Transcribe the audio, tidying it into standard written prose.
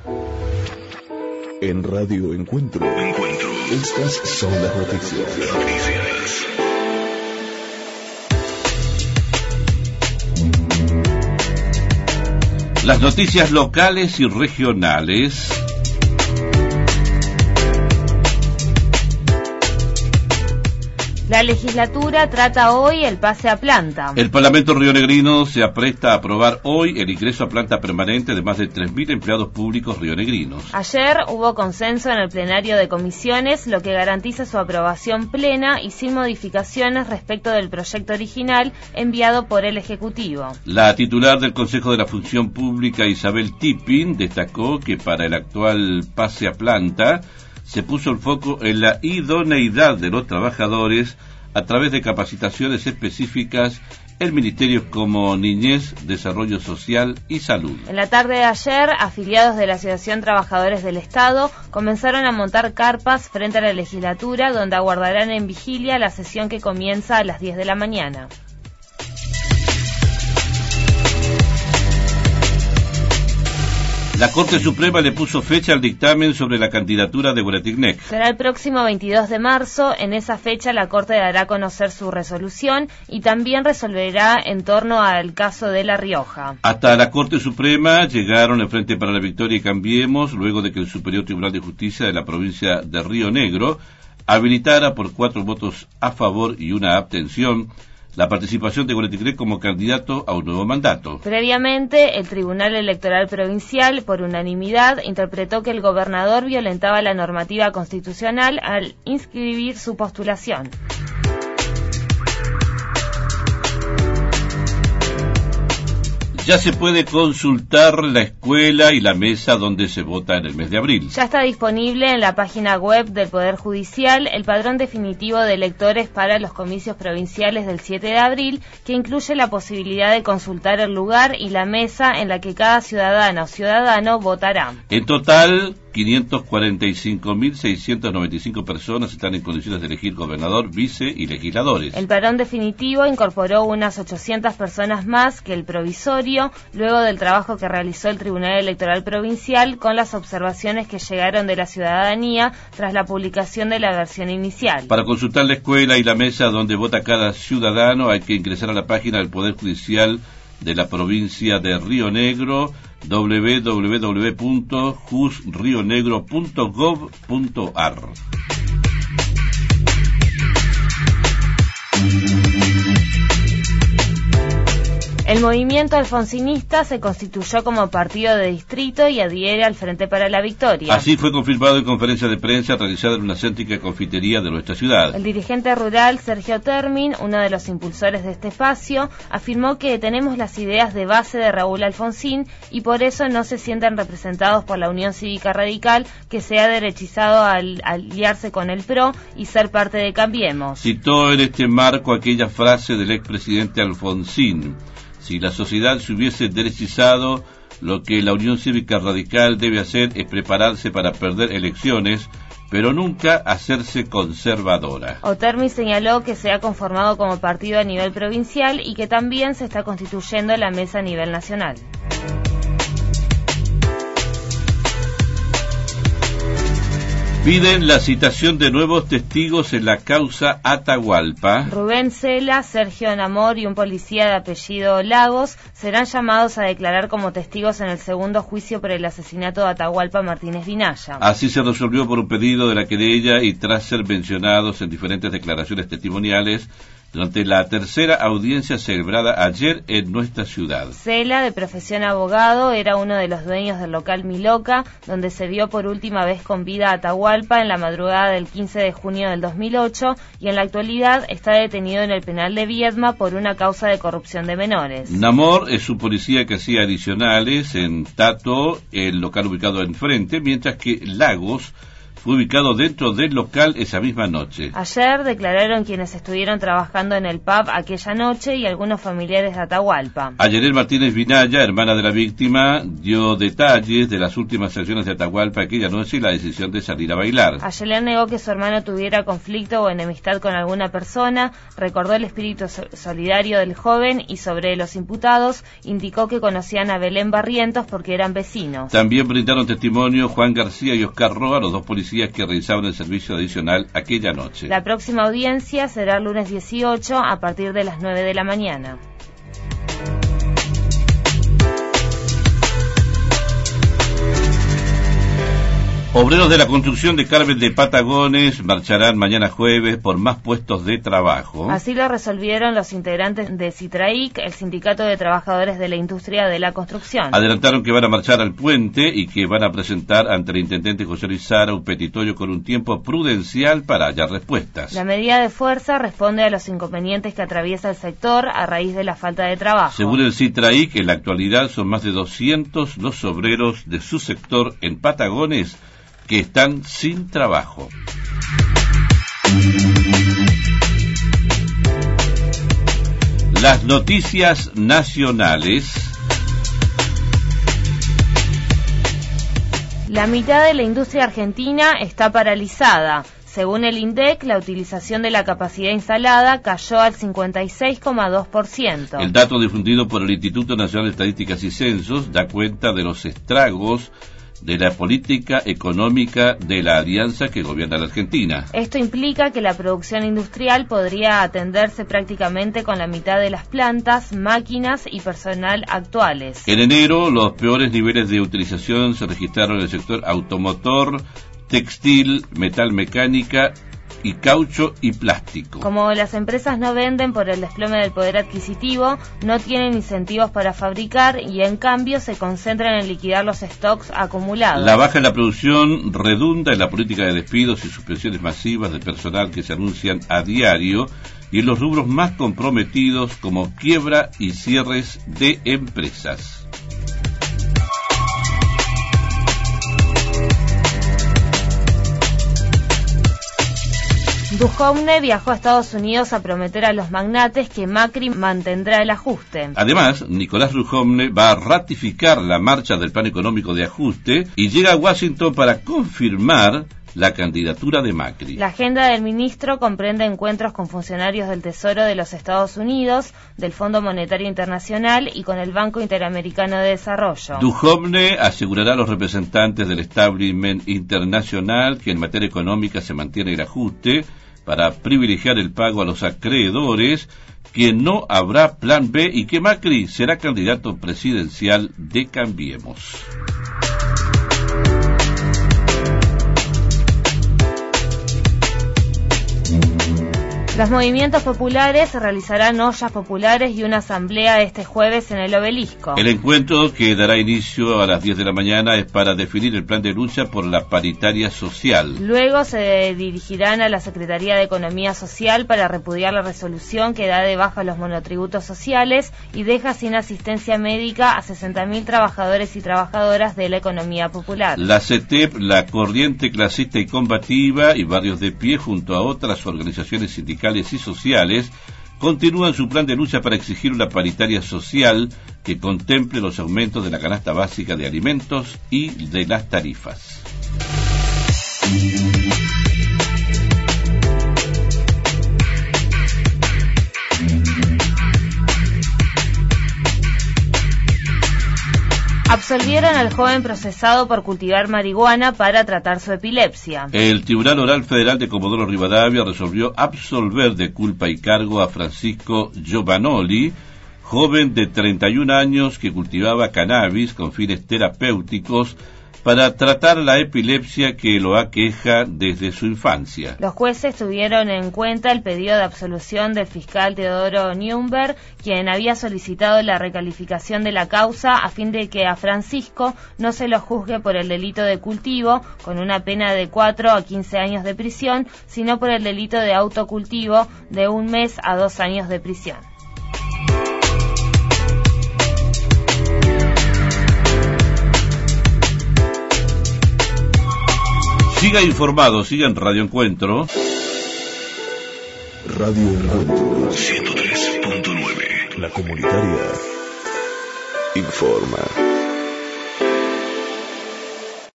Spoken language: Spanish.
En Radio Encuentro. Estas son las noticias. Las noticias locales y regionales. La legislatura trata hoy el pase a planta. El Parlamento rionegrino se apresta a aprobar hoy el ingreso a planta permanente de más de 3.000 empleados públicos rionegrinos. Ayer hubo consenso en el plenario de comisiones, lo que garantiza su aprobación plena y sin modificaciones respecto del proyecto original enviado por el Ejecutivo. La titular del Consejo de la Función Pública, Isabel Tipping, destacó que para el actual pase a planta se puso el foco en la idoneidad de los trabajadores a través de capacitaciones específicas en ministerios como Niñez, Desarrollo Social y Salud. En la tarde de ayer, afiliados de la Asociación Trabajadores del Estado comenzaron a montar carpas frente a la legislatura, donde aguardarán en vigilia la sesión que comienza a las 10 de la mañana. La Corte Suprema le puso fecha al dictamen sobre la candidatura de Guaratignec. Será el próximo 22 de marzo. En esa fecha la Corte dará a conocer su resolución y también resolverá en torno al caso de La Rioja. Hasta la Corte Suprema llegaron el Frente para la Victoria y Cambiemos, luego de que el Superior Tribunal de Justicia de la provincia de Río Negro habilitara por 4 votos a favor y una abstención la participación de Guaratignec como candidato a un nuevo mandato. Previamente, el Tribunal Electoral Provincial, por unanimidad, interpretó que el gobernador violentaba la normativa constitucional al inscribir su postulación. Ya se puede consultar la escuela y la mesa donde se vota en el mes de abril. Ya está disponible en la página web del Poder Judicial el padrón definitivo de electores para los comicios provinciales del 7 de abril, que incluye la posibilidad de consultar el lugar y la mesa en la que cada ciudadana o ciudadano votará. En total, 545.695 personas están en condiciones de elegir gobernador, vice y legisladores. El padrón definitivo incorporó unas 800 personas más que el provisorio, luego del trabajo que realizó el Tribunal Electoral Provincial con las observaciones que llegaron de la ciudadanía tras la publicación de la versión inicial. Para consultar la escuela y la mesa donde vota cada ciudadano hay que ingresar a la página del Poder Judicial de la provincia de Río Negro, www.jusrionegro.gov.ar. El movimiento alfonsinista se constituyó como partido de distrito y adhiere al Frente para la Victoria. Así fue confirmado en conferencia de prensa realizada en una céntrica confitería de nuestra ciudad. El dirigente rural Sergio Termin, uno de los impulsores de este espacio, afirmó que tenemos las ideas de base de Raúl Alfonsín y por eso no se sienten representados por la Unión Cívica Radical, que se ha derechizado al aliarse con el PRO y ser parte de Cambiemos. Citó en este marco aquella frase del expresidente Alfonsín: si la sociedad se hubiese derechizado, lo que la Unión Cívica Radical debe hacer es prepararse para perder elecciones, pero nunca hacerse conservadora. Otermi señaló que se ha conformado como partido a nivel provincial y que también se está constituyendo la mesa a nivel nacional. Piden la citación de nuevos testigos en la causa Atahualpa. Rubén Cela, Sergio Namor y un policía de apellido Lagos serán llamados a declarar como testigos en el segundo juicio por el asesinato de Atahualpa Martínez Vinaya. Así se resolvió por un pedido de la querella y tras ser mencionados en diferentes declaraciones testimoniales durante la tercera audiencia celebrada ayer en nuestra ciudad. Cela, de profesión abogado, era uno de los dueños del local Miloca, donde se vio por última vez con vida a Atahualpa en la madrugada del 15 de junio del 2008 y en la actualidad está detenido en el penal de Viedma por una causa de corrupción de menores. Namor es un policía que hacía adicionales en Tato, el local ubicado enfrente, mientras que Lagos fue ubicado dentro del local esa misma noche. Ayer declararon quienes estuvieron trabajando en el pub aquella noche y algunos familiares de Atahualpa. Ayelet Martínez Vinaya, hermana de la víctima, dio detalles de las últimas acciones de Atahualpa aquella noche y la decisión de salir a bailar. Ayelet negó que su hermano tuviera conflicto o enemistad con alguna persona, recordó el espíritu solidario del joven y sobre los imputados indicó que conocían a Belén Barrientos porque eran vecinos. También brindaron testimonio Juan García y Oscar Roa, los dos policías que realizaban el servicio adicional aquella noche. La próxima audiencia será el lunes 18 a partir de las 9 de la mañana. Obreros de la construcción de Carmen de Patagones marcharán mañana jueves por más puestos de trabajo. Así lo resolvieron los integrantes de Citraic, el sindicato de trabajadores de la industria de la construcción. Adelantaron que van a marchar al puente y que van a presentar ante el intendente José Luis Sara un petitorio con un tiempo prudencial para hallar respuestas. La medida de fuerza responde a los inconvenientes que atraviesa el sector a raíz de la falta de trabajo. Según el Citraic, en la actualidad son más de 200 los obreros de su sector en Patagones que están sin trabajo. Las noticias nacionales. La mitad de la industria argentina está paralizada. Según el INDEC, la utilización de la capacidad instalada cayó al 56,2%. El dato difundido por el Instituto Nacional de Estadísticas y Censos da cuenta de los estragos de la política económica de la alianza que gobierna la Argentina. Esto implica que la producción industrial podría atenderse prácticamente con la mitad de las plantas, máquinas y personal actuales. En enero, los peores niveles de utilización se registraron en el sector automotor, textil, metal mecánica y caucho y plástico. Como las empresas no venden por el desplome del poder adquisitivo, no tienen incentivos para fabricar y en cambio se concentran en liquidar los stocks acumulados. La baja en la producción redunda en la política de despidos y suspensiones masivas de personal que se anuncian a diario y en los rubros más comprometidos como quiebra y cierres de empresas. Duhovne viajó a Estados Unidos a prometer a los magnates que Macri mantendrá el ajuste. Además, Nicolás Duhovne va a ratificar la marcha del plan económico de ajuste y llega a Washington para confirmar la candidatura de Macri. La agenda del ministro comprende encuentros con funcionarios del Tesoro de los Estados Unidos, del Fondo Monetario Internacional y con el Banco Interamericano de Desarrollo. Duhovne asegurará a los representantes del establishment internacional que en materia económica se mantiene el ajuste para privilegiar el pago a los acreedores, que no habrá plan B y que Macri será candidato presidencial de Cambiemos. Los movimientos populares realizarán ollas populares y una asamblea este jueves en el Obelisco. El encuentro, que dará inicio a las 10 de la mañana, es para definir el plan de lucha por la paritaria social. Luego se dirigirán a la Secretaría de Economía Social para repudiar la resolución que da de baja los monotributos sociales y deja sin asistencia médica a 60.000 trabajadores y trabajadoras de la economía popular. La CETEP, la Corriente Clasista y Combativa y Barrios de Pie, junto a otras organizaciones sindicales y sociales, continúan su plan de lucha para exigir una paritaria social que contemple los aumentos de la canasta básica de alimentos y de las tarifas. Absolvieron al joven procesado por cultivar marihuana para tratar su epilepsia. El Tribunal Oral Federal de Comodoro Rivadavia resolvió absolver de culpa y cargo a Francisco Giovanoli, joven de 31 años que cultivaba cannabis con fines terapéuticos para tratar la epilepsia que lo aqueja desde su infancia. Los jueces tuvieron en cuenta el pedido de absolución del fiscal Teodoro Nürnberg, quien había solicitado la recalificación de la causa a fin de que a Francisco no se lo juzgue por el delito de cultivo, con una pena de 4 a 15 años de prisión, sino por el delito de autocultivo de 1 mes a 2 años de prisión. Siga informado, siga en Radio Encuentro. Radio Encuentro 103.9. La comunitaria informa.